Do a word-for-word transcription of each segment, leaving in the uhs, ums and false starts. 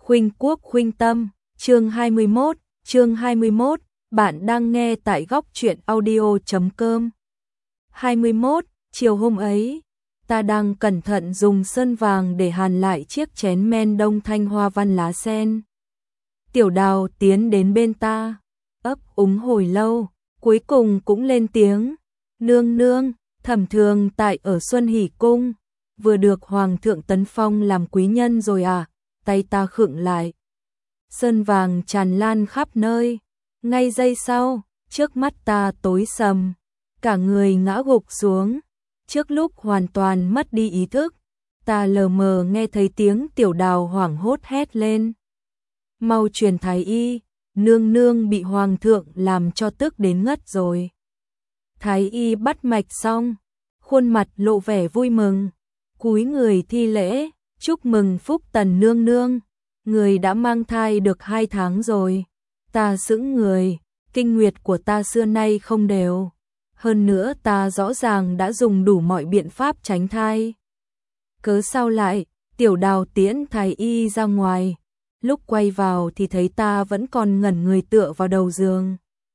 Khuynh Quốc khuynh tâm, chương hai mươi mốt, chương hai mươi mốt, bạn đang nghe tại góc truyện audio chấm com. hai mươi mốt, chiều hôm ấy, ta đang cẩn thận dùng sơn vàng để hàn lại chiếc chén men đông thanh hoa văn lá sen. Tiểu Đào tiến đến bên ta, ấp úng hồi lâu, cuối cùng cũng lên tiếng, nương nương, thẩm thường tại ở Xuân Hỷ Cung, vừa được Hoàng thượng tấn phong làm quý nhân rồi à? Tay ta khựng lại. Sơn vàng tràn lan khắp nơi. Ngay giây sau, trước mắt ta tối sầm, cả người ngã gục xuống. Trước lúc hoàn toàn mất đi ý thức, ta lờ mờ nghe thấy tiếng Tiểu Đào hoảng hốt hét lên. Mau truyền thái y, nương nương bị Hoàng thượng làm cho tức đến ngất rồi. Thái y bắt mạch xong, khuôn mặt lộ vẻ vui mừng, cúi người thi lễ, chúc mừng Phúc Tần nương nương, người đã mang thai được hai tháng rồi. Ta sững người, kinh nguyệt của ta xưa nay không đều, hơn nữa ta rõ ràng đã dùng đủ mọi biện pháp tránh thai. Cớ sao lại, Tiểu Đào tiễn thái y ra ngoài, lúc quay vào thì thấy ta vẫn còn ngẩn người tựa vào đầu giường.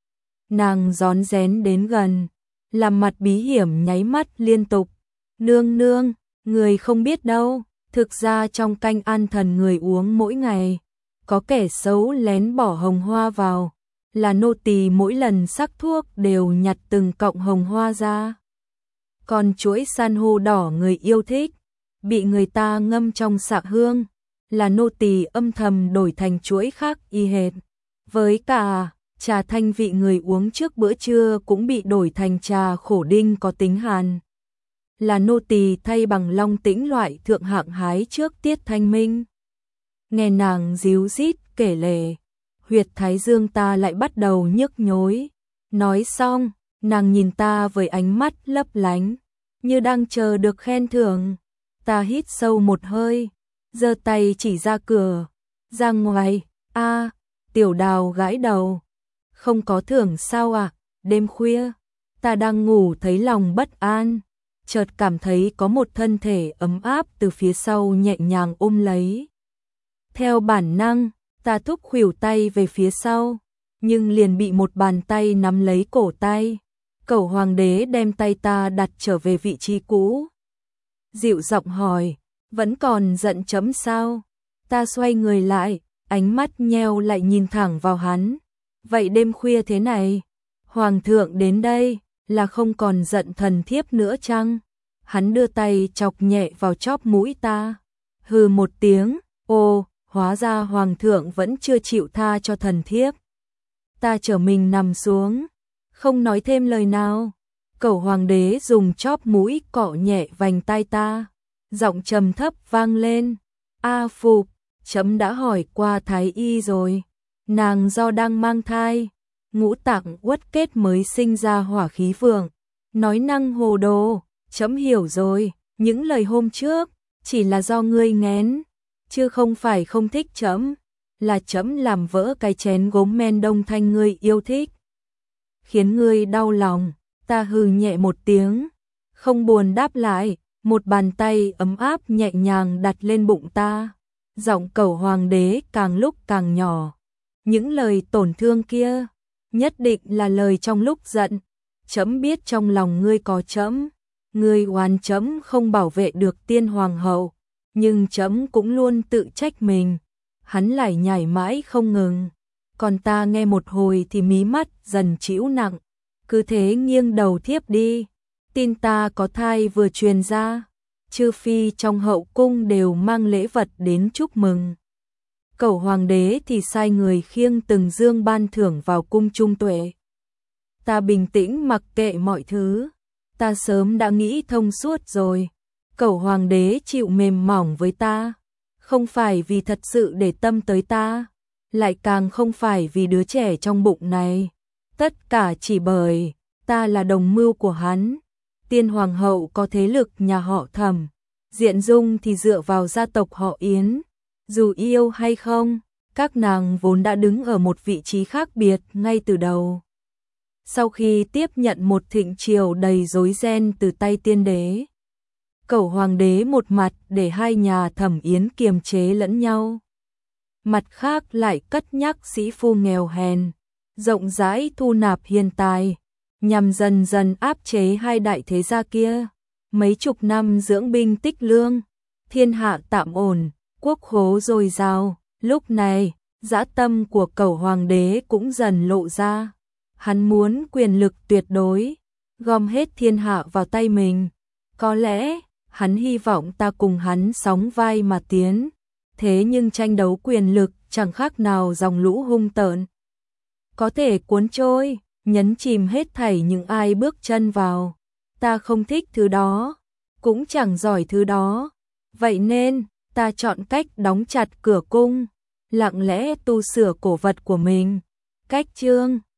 Nàng rón rén đến gần, làm mặt bí hiểm nháy mắt liên tục. Nương nương, người không biết đâu, thực ra trong canh an thần người uống mỗi ngày, có kẻ xấu lén bỏ hồng hoa vào, là nô tỳ mỗi lần sắc thuốc đều nhặt từng cọng hồng hoa ra. Còn chuỗi san hô đỏ người yêu thích, bị người ta ngâm trong xạ hương, là nô tỳ âm thầm đổi thành chuỗi khác y hệt. Với cả trà thanh vị người uống trước bữa trưa cũng bị đổi thành trà khổ đinh có tính hàn, là nô tỳ thay bằng long tĩnh loại thượng hạng hái trước tiết thanh minh. Nghe nàng díu dít kể lể, huyệt thái dương ta lại bắt đầu nhức nhối. Nói xong, nàng nhìn ta với ánh mắt lấp lánh, như đang chờ được khen thưởng. Ta hít sâu một hơi, giơ tay chỉ ra cửa, ra ngoài. A, Tiểu Đào gãi đầu, không có thưởng sao à? Đêm khuya, ta đang ngủ thấy lòng bất an, chợt cảm thấy có một thân thể ấm áp từ phía sau nhẹ nhàng ôm lấy. Theo bản năng, ta thúc khuỷu tay về phía sau, nhưng liền bị một bàn tay nắm lấy cổ tay. Cẩu Hoàng đế đem tay ta đặt trở về vị trí cũ, dịu giọng hỏi, vẫn còn giận chấm sao? Ta xoay người lại, ánh mắt nheo lại nhìn thẳng vào hắn. Vậy đêm khuya thế này, Hoàng thượng đến đây, là không còn giận thần thiếp nữa chăng? Hắn đưa tay chọc nhẹ vào chóp mũi ta. Hừ một tiếng, ô, hóa ra Hoàng thượng vẫn chưa chịu tha cho thần thiếp. Ta trở mình nằm xuống, không nói thêm lời nào. Cẩu Hoàng đế dùng chóp mũi cọ nhẹ vành tai ta, giọng trầm thấp vang lên. A Phục, chấm đã hỏi qua thái y rồi, nàng do đang mang thai, ngũ tạng uất kết mới sinh ra hỏa khí vượng, nói năng hồ đồ. Chấm hiểu rồi, những lời hôm trước chỉ là do ngươi nghén, chứ không phải không thích chấm, là chấm làm vỡ cái chén gốm men đông thanh ngươi yêu thích, khiến ngươi đau lòng. Ta hừ nhẹ một tiếng, không buồn đáp lại, một bàn tay ấm áp nhẹ nhàng đặt lên bụng ta. Giọng Cẩu Hoàng đế càng lúc càng nhỏ. Những lời tổn thương kia, nhất định là lời trong lúc giận. Chấm biết trong lòng ngươi có chấm, ngươi oán chấm không bảo vệ được tiên hoàng hậu, nhưng chấm cũng luôn tự trách mình. Hắn lải nhải mãi không ngừng, còn ta nghe một hồi thì mí mắt dần trĩu nặng, cứ thế nghiêng đầu thiếp đi. Tin ta có thai vừa truyền ra, chư phi trong hậu cung đều mang lễ vật đến chúc mừng. Cẩu Hoàng đế thì sai người khiêng từng dương ban thưởng vào cung trung tuệ. Ta bình tĩnh mặc kệ mọi thứ, ta sớm đã nghĩ thông suốt rồi. Cẩu Hoàng đế chịu mềm mỏng với ta, không phải vì thật sự để tâm tới ta, lại càng không phải vì đứa trẻ trong bụng này. Tất cả chỉ bởi ta là đồng mưu của hắn. Tiên hoàng hậu có thế lực nhà họ Thẩm, diện dung thì dựa vào gia tộc họ Yến. Dù yêu hay không, các nàng vốn đã đứng ở một vị trí khác biệt ngay từ đầu. Sau khi tiếp nhận một thịnh triều đầy rối ren từ tay tiên đế, Cẩu Hoàng đế một mặt để hai nhà Thẩm Yến kiềm chế lẫn nhau, mặt khác lại cất nhắc sĩ phu nghèo hèn, rộng rãi thu nạp hiền tài, nhằm dần dần áp chế hai đại thế gia kia. Mấy chục năm dưỡng binh tích lương, thiên hạ tạm ổn, quốc khố dồi dào, lúc này, dã tâm của Cẩu hoàng đế cũng dần lộ ra. Hắn muốn quyền lực tuyệt đối, gom hết thiên hạ vào tay mình. Có lẽ, hắn hy vọng ta cùng hắn sóng vai mà tiến, thế nhưng tranh đấu quyền lực chẳng khác nào dòng lũ hung tợn, có thể cuốn trôi, nhấn chìm hết thảy những ai bước chân vào. Ta không thích thứ đó, cũng chẳng giỏi thứ đó, vậy nên, ta chọn cách đóng chặt cửa cung, lặng lẽ tu sửa cổ vật của mình. Cách chương